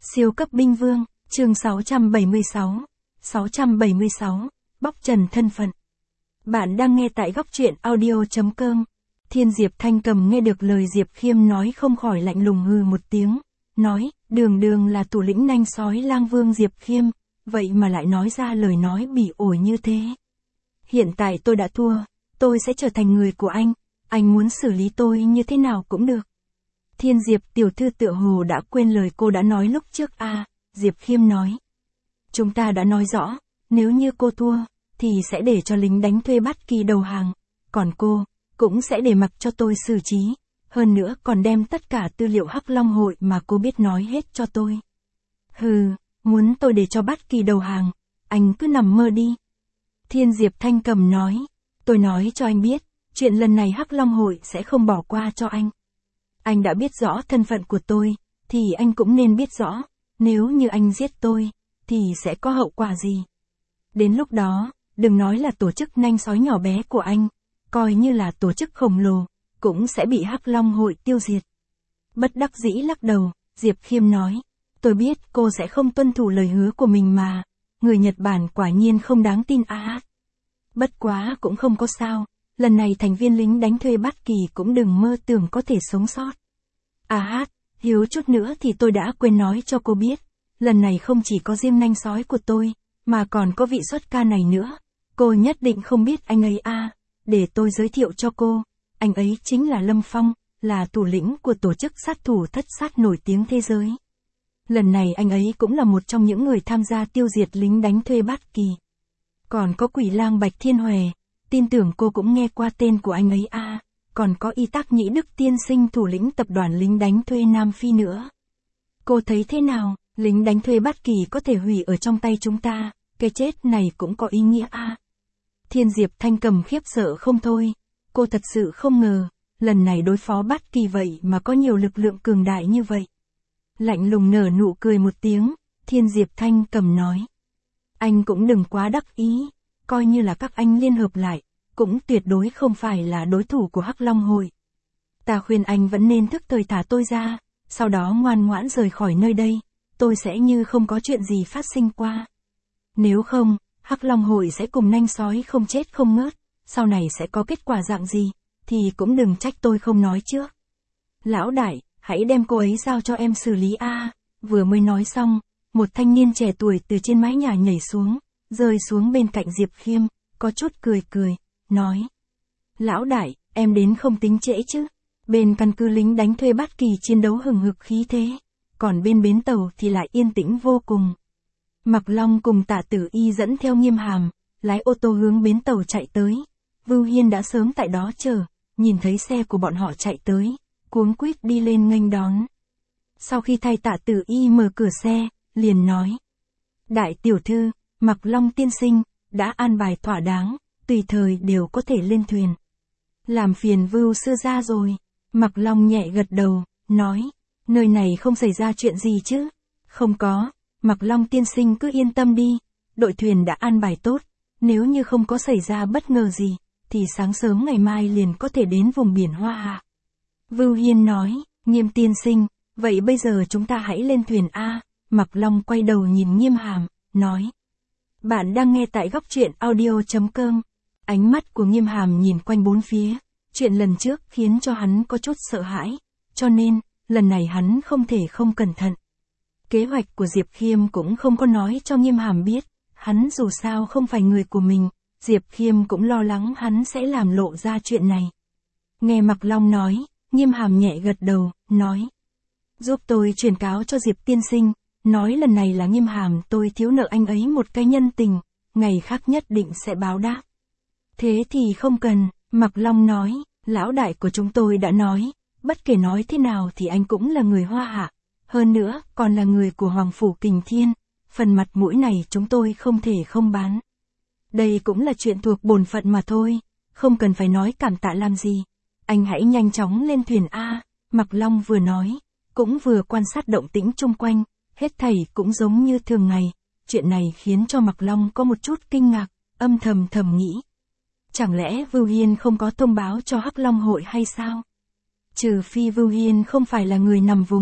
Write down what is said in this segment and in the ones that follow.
Siêu cấp binh vương, chương 676, bóc trần thân phận. Bạn đang nghe tại góc truyện audio.com. Thiên Diệp Thanh Cầm nghe được lời Diệp Khiêm nói không khỏi lạnh lùng hừ một tiếng, nói, đường đường là thủ lĩnh nanh sói lang vương Diệp Khiêm, vậy mà lại nói ra lời nói bỉ ổi như thế. Hiện tại tôi đã thua, tôi sẽ trở thành người của anh muốn xử lý tôi như thế nào cũng được. Thiên Diệp tiểu thư tựa hồ đã quên lời cô đã nói lúc trước Diệp Khiêm nói. Chúng ta đã nói rõ, nếu như cô thua, thì sẽ để cho lính đánh thuê Bát Kỳ đầu hàng, còn cô, cũng sẽ để mặc cho tôi xử trí, hơn nữa còn đem tất cả tư liệu Hắc Long hội mà cô biết nói hết cho tôi. Hừ, muốn tôi để cho Bát Kỳ đầu hàng, anh cứ nằm mơ đi. Thiên Diệp Thanh Cầm nói, tôi nói cho anh biết, chuyện lần này Hắc Long hội sẽ không bỏ qua cho anh. Anh đã biết rõ thân phận của tôi, thì anh cũng nên biết rõ, nếu như anh giết tôi, thì sẽ có hậu quả gì. Đến lúc đó, đừng nói là tổ chức nanh sói nhỏ bé của anh, coi như là tổ chức khổng lồ, cũng sẽ bị Hắc Long hội tiêu diệt. Bất đắc dĩ lắc đầu, Diệp Khiêm nói, tôi biết cô sẽ không tuân thủ lời hứa của mình mà, người Nhật Bản quả nhiên không đáng tin Bất quá cũng không có sao, lần này thành viên lính đánh thuê Bát Kỳ cũng đừng mơ tưởng có thể sống sót. Thiếu chút nữa thì tôi đã quên nói cho cô biết, lần này không chỉ có riêng nanh sói của tôi, mà còn có vị xuất ca này nữa, cô nhất định không biết anh ấy để tôi giới thiệu cho cô, anh ấy chính là Lâm Phong, là thủ lĩnh của tổ chức sát thủ thất sát nổi tiếng thế giới. Lần này anh ấy cũng là một trong những người tham gia tiêu diệt lính đánh thuê Bát Kỳ. Còn có Quỷ Lang Bạch Thiên Huệ, tin tưởng cô cũng nghe qua tên của anh ấy còn có Y Tắc Nhĩ Đức tiên sinh thủ lĩnh tập đoàn lính đánh thuê Nam Phi nữa. Cô thấy thế nào, lính đánh thuê Bát Kỳ có thể hủy ở trong tay chúng ta, cái chết này cũng có ý nghĩa Thiên Diệp Thanh Cầm khiếp sợ không thôi, cô thật sự không ngờ, lần này đối phó Bát Kỳ vậy mà có nhiều lực lượng cường đại như vậy. Lạnh lùng nở nụ cười một tiếng, Thiên Diệp Thanh Cầm nói. Anh cũng đừng quá đắc ý, coi như là các anh liên hợp lại, cũng tuyệt đối không phải là đối thủ của Hắc Long hội. Ta khuyên anh vẫn nên thức thời thả tôi ra, sau đó ngoan ngoãn rời khỏi nơi đây, tôi sẽ như không có chuyện gì phát sinh qua. Nếu không, Hắc Long hội sẽ cùng nanh sói không chết không ngớt, sau này sẽ có kết quả dạng gì, thì cũng đừng trách tôi không nói trước. Lão đại, hãy đem cô ấy giao cho em xử lý Vừa mới nói xong, một thanh niên trẻ tuổi từ trên mái nhà nhảy xuống, rơi xuống bên cạnh Diệp Khiêm, có chút cười, nói. Lão đại, em đến không tính trễ chứ. Bên căn cứ lính đánh thuê Bát Kỳ chiến đấu hừng hực khí thế, còn bên bến tàu thì lại yên tĩnh vô cùng. Mạc Long cùng Tạ Tử Y dẫn theo Nghiêm Hàm, lái ô tô hướng bến tàu chạy tới. Vưu Hiên đã sớm tại đó chờ, nhìn thấy xe của bọn họ chạy tới, cuống quýt đi lên nghênh đón. Sau khi thay Tạ Tử Y mở cửa xe, liền nói. Đại tiểu thư, Mạc Long tiên sinh, đã an bài thỏa đáng, tùy thời đều có thể lên thuyền. Làm phiền Vưu sư gia rồi. Mạc Long nhẹ gật đầu, nói, nơi này không xảy ra chuyện gì chứ? Không có, Mạc Long tiên sinh cứ yên tâm đi, đội thuyền đã an bài tốt, nếu như không có xảy ra bất ngờ gì, thì sáng sớm ngày mai liền có thể đến vùng biển Hoa Hạ. Vưu Hiên nói, Nghiêm tiên sinh, vậy bây giờ chúng ta hãy lên thuyền Mạc Long quay đầu nhìn Nghiêm Hàm, nói. Bạn đang nghe tại góc truyện audio.com. Ánh mắt của Nghiêm Hàm nhìn quanh bốn phía, chuyện lần trước khiến cho hắn có chút sợ hãi, cho nên, lần này hắn không thể không cẩn thận. Kế hoạch của Diệp Khiêm cũng không có nói cho Nghiêm Hàm biết, hắn dù sao không phải người của mình, Diệp Khiêm cũng lo lắng hắn sẽ làm lộ ra chuyện này. Nghe Mạc Long nói, Nghiêm Hàm nhẹ gật đầu, nói. Giúp tôi truyền cáo cho Diệp tiên sinh, nói lần này là Nghiêm Hàm tôi thiếu nợ anh ấy một cái nhân tình, ngày khác nhất định sẽ báo đáp. Thế thì không cần, Mạc Long nói, lão đại của chúng tôi đã nói, bất kể nói thế nào thì anh cũng là người Hoa Hạ, hơn nữa còn là người của Hoàng Phủ Kình Thiên, phần mặt mũi này chúng tôi không thể không bán. Đây cũng là chuyện thuộc bổn phận mà thôi, không cần phải nói cảm tạ làm gì, anh hãy nhanh chóng lên thuyền Mạc Long vừa nói, cũng vừa quan sát động tĩnh chung quanh, hết thảy cũng giống như thường ngày, chuyện này khiến cho Mạc Long có một chút kinh ngạc, âm thầm nghĩ. Chẳng lẽ Vưu Hiên không có thông báo cho Hắc Long hội hay sao? Trừ phi Vưu Hiên không phải là người nằm vùng,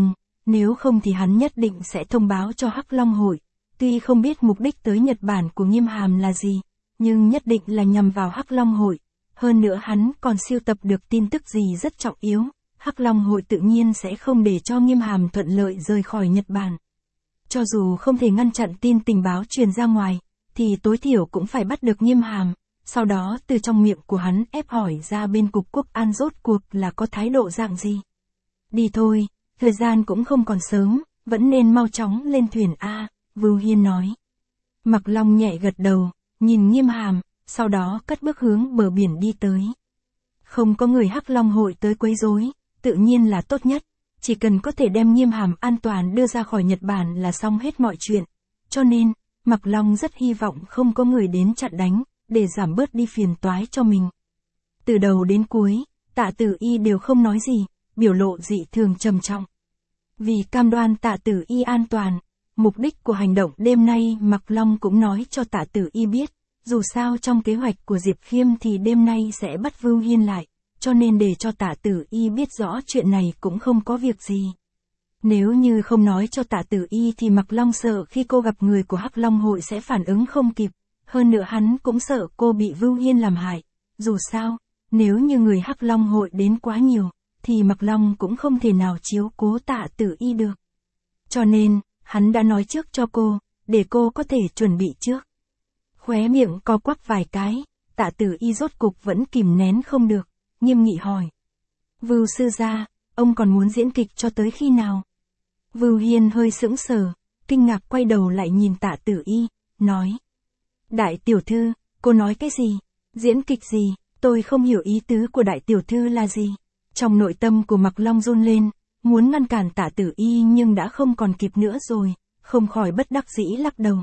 nếu không thì hắn nhất định sẽ thông báo cho Hắc Long hội. Tuy không biết mục đích tới Nhật Bản của Nghiêm Hàm là gì, nhưng nhất định là nhằm vào Hắc Long hội. Hơn nữa hắn còn siêu tập được tin tức gì rất trọng yếu, Hắc Long hội tự nhiên sẽ không để cho Nghiêm Hàm thuận lợi rời khỏi Nhật Bản. Cho dù không thể ngăn chặn tin tình báo truyền ra ngoài, thì tối thiểu cũng phải bắt được Nghiêm Hàm, sau đó từ trong miệng của hắn ép hỏi ra bên Cục Quốc an rốt cuộc là có thái độ dạng gì. Đi thôi, thời gian cũng không còn sớm, vẫn nên mau chóng lên thuyền A, Vưu Hiên nói. Mặc Long nhẹ gật đầu, nhìn Nghiêm Hàm, sau đó cất bước hướng bờ biển đi tới. Không có người Hắc Long hội tới quấy rối, tự nhiên là tốt nhất, chỉ cần có thể đem Nghiêm Hàm an toàn đưa ra khỏi Nhật Bản là xong hết mọi chuyện. Cho nên, Mặc Long rất hy vọng không có người đến chặn đánh, để giảm bớt đi phiền toái cho mình. Từ đầu đến cuối, Tạ Tử Y đều không nói gì, biểu lộ dị thường trầm trọng. Vì cam đoan Tạ Tử Y an toàn, mục đích của hành động đêm nay Mặc Long cũng nói cho Tạ Tử Y biết, dù sao trong kế hoạch của Diệp Khiêm thì đêm nay sẽ bắt Vưu Hiên lại, cho nên để cho Tạ Tử Y biết rõ chuyện này cũng không có việc gì. Nếu như không nói cho Tạ Tử Y thì Mặc Long sợ khi cô gặp người của Hắc Long hội sẽ phản ứng không kịp, hơn nữa hắn cũng sợ cô bị Vưu Hiên làm hại. Dù sao, nếu như người Hắc Long hội đến quá nhiều, thì Mặc Long cũng không thể nào chiếu cố Tạ Tử Y được. Cho nên, hắn đã nói trước cho cô, để cô có thể chuẩn bị trước. Khóe miệng co quắp vài cái, Tạ Tử Y rốt cục vẫn kìm nén không được, nghiêm nghị hỏi. Vưu sư gia, ông còn muốn diễn kịch cho tới khi nào? Vưu Hiên hơi sững sờ, kinh ngạc quay đầu lại nhìn Tạ Tử Y, nói. Đại tiểu thư, cô nói cái gì? Diễn kịch gì? Tôi không hiểu ý tứ của đại tiểu thư là gì. Trong nội tâm của Mặc Long run lên, muốn ngăn cản Tạ Tử Y nhưng đã không còn kịp nữa rồi, không khỏi bất đắc dĩ lắc đầu.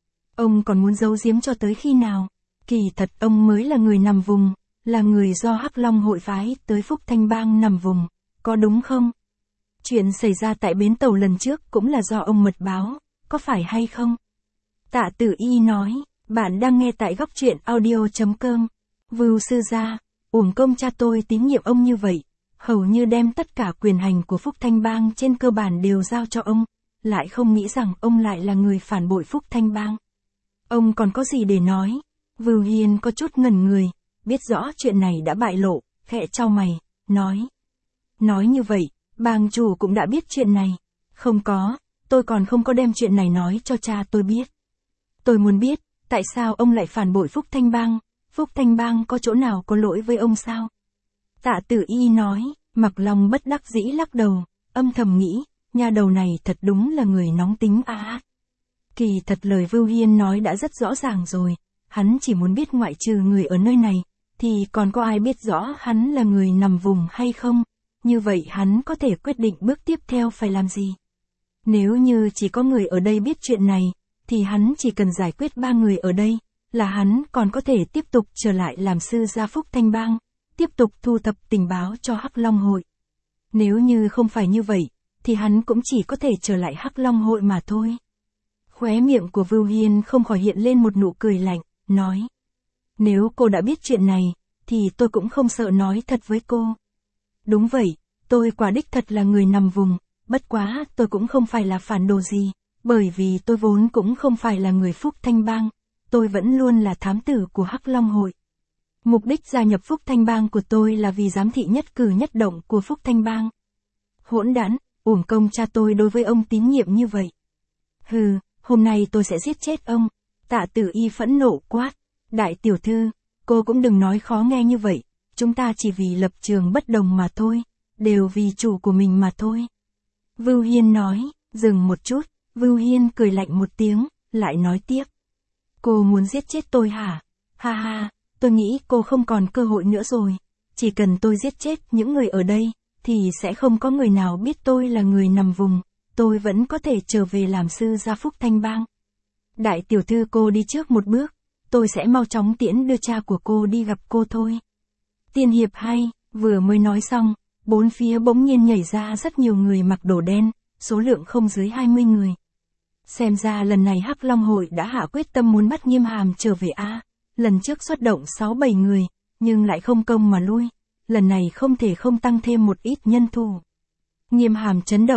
Ông còn muốn giấu giếm cho tới khi nào? Kỳ thật ông mới là người nằm vùng, là người do Hắc Long hội phái tới Phúc Thanh Bang nằm vùng, có đúng không? Chuyện xảy ra tại bến tàu lần trước cũng là do ông mật báo, có phải hay không? Tạ Tử Y nói, bạn đang nghe tại góc truyện audio.com. Vưu sư gia, uổng công cha tôi tín nhiệm ông như vậy, hầu như đem tất cả quyền hành của Phúc Thanh Bang trên cơ bản đều giao cho ông, lại không nghĩ rằng ông lại là người phản bội Phúc Thanh Bang. Ông còn có gì để nói? Vưu Hiên có chút ngẩn người, biết rõ chuyện này đã bại lộ, khẽ chau mày, nói. Nói như vậy, bang chủ cũng đã biết chuyện này. Không có, tôi còn không có đem chuyện này nói cho cha tôi biết. Tôi muốn biết, tại sao ông lại phản bội Phúc Thanh Bang? Phúc Thanh Bang có chỗ nào có lỗi với ông sao? Tạ Tử Y nói, Mặc Long bất đắc dĩ lắc đầu, âm thầm nghĩ, nhà đầu này thật đúng là người nóng tính à. Kỳ thật lời Vưu Hiên nói đã rất rõ ràng rồi, hắn chỉ muốn biết ngoại trừ người ở nơi này, thì còn có ai biết rõ hắn là người nằm vùng hay không, như vậy hắn có thể quyết định bước tiếp theo phải làm gì. Nếu như chỉ có người ở đây biết chuyện này, thì hắn chỉ cần giải quyết 3 người ở đây, là hắn còn có thể tiếp tục trở lại làm sư gia Phúc Thanh Bang, tiếp tục thu thập tình báo cho Hắc Long hội. Nếu như không phải như vậy, thì hắn cũng chỉ có thể trở lại Hắc Long hội mà thôi. Khóe miệng của Vưu Hiên không khỏi hiện lên một nụ cười lạnh, nói. Nếu cô đã biết chuyện này, thì tôi cũng không sợ nói thật với cô. Đúng vậy, tôi quả đích thật là người nằm vùng, bất quá tôi cũng không phải là phản đồ gì, bởi vì tôi vốn cũng không phải là người Phúc Thanh Bang, tôi vẫn luôn là thám tử của Hắc Long hội. Mục đích gia nhập Phúc Thanh Bang của tôi là vì giám thị nhất cử nhất động của Phúc Thanh Bang. Hỗn đản, uổng công cha tôi đối với ông tín nhiệm như vậy. Hừ, hôm nay tôi sẽ giết chết ông. Tạ Tử Y phẫn nộ quát. Đại tiểu thư, cô cũng đừng nói khó nghe như vậy, chúng ta chỉ vì lập trường bất đồng mà thôi, đều vì chủ của mình mà thôi. Vưu Hiên nói, dừng một chút, Vưu Hiên cười lạnh một tiếng, lại nói tiếp. Cô muốn giết chết tôi hả? Ha ha, tôi nghĩ cô không còn cơ hội nữa rồi, chỉ cần tôi giết chết những người ở đây, thì sẽ không có người nào biết tôi là người nằm vùng, tôi vẫn có thể trở về làm sư gia Phúc Thanh Bang. Đại tiểu thư cô đi trước một bước, tôi sẽ mau chóng tiễn đưa cha của cô đi gặp cô thôi. Tiên hiệp hay, vừa mới nói xong, bốn phía bỗng nhiên nhảy ra rất nhiều người mặc đồ đen, số lượng không dưới 20 người. Xem ra lần này Hắc Long hội đã hạ quyết tâm muốn bắt Nghiêm Hàm trở về a. Lần trước xuất động 6-7 người, nhưng lại không công mà lui, lần này không thể không tăng thêm một ít nhân thủ. Nghiêm Hàm chấn động,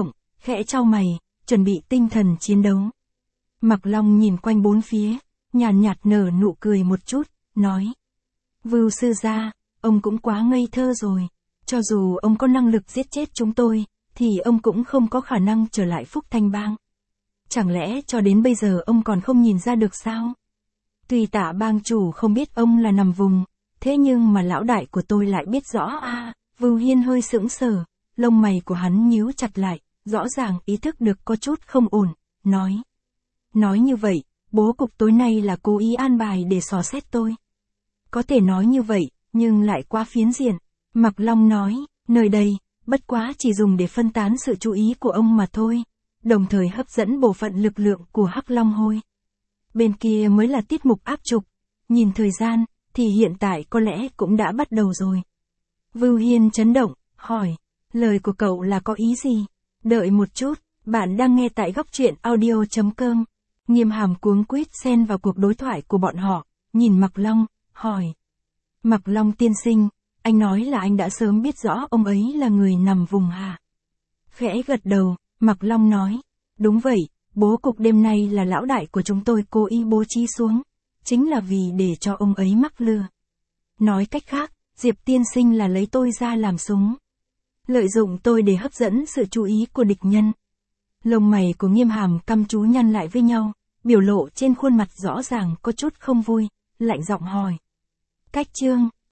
khẽ chau mày, chuẩn bị tinh thần chiến đấu. Mạc Long nhìn quanh bốn phía, nhàn nhạt nở nụ cười một chút, nói. Vưu sư gia, ông cũng quá ngây thơ rồi. Cho dù ông có năng lực giết chết chúng tôi, thì ông cũng không có khả năng trở lại Phúc Thanh Bang. Chẳng lẽ cho đến bây giờ ông còn không nhìn ra được sao? Tuy Tạ bang chủ không biết ông là nằm vùng, thế nhưng mà lão đại của tôi lại biết rõ à. Vưu Hiên hơi sững sờ, lông mày của hắn nhíu chặt lại, rõ ràng ý thức được có chút không ổn, nói. Nói như vậy, bố cục tối nay là cố ý an bài để xò xét tôi. Có thể nói như vậy, nhưng lại quá phiến diện. Mạc Long nói, nơi đây, bất quá chỉ dùng để phân tán sự chú ý của ông mà thôi, đồng thời hấp dẫn bộ phận lực lượng của Hắc Long Hôi. Bên kia mới là tiết mục áp trục, nhìn thời gian, thì hiện tại có lẽ cũng đã bắt đầu rồi. Vưu Hiên chấn động, hỏi, lời của cậu là có ý gì? Đợi một chút, bạn đang nghe tại góc truyện audio.com. Nghiêm Hàm cuống quýt xen vào cuộc đối thoại của bọn họ, nhìn Mạc Long, hỏi. Mạc Long tiên sinh, anh nói là anh đã sớm biết rõ ông ấy là người nằm vùng hả? Khẽ gật đầu, Mạc Long nói, đúng vậy, bố cục đêm nay là lão đại của chúng tôi cố ý bố trí xuống, chính là vì để cho ông ấy mắc lừa. Nói cách khác, Diệp tiên sinh là lấy tôi ra làm súng. Lợi dụng tôi để hấp dẫn sự chú ý của địch nhân. Lông mày của Nghiêm Hàm căm chú nhăn lại với nhau, biểu lộ trên khuôn mặt rõ ràng có chút không vui, lạnh giọng hỏi. Cách chương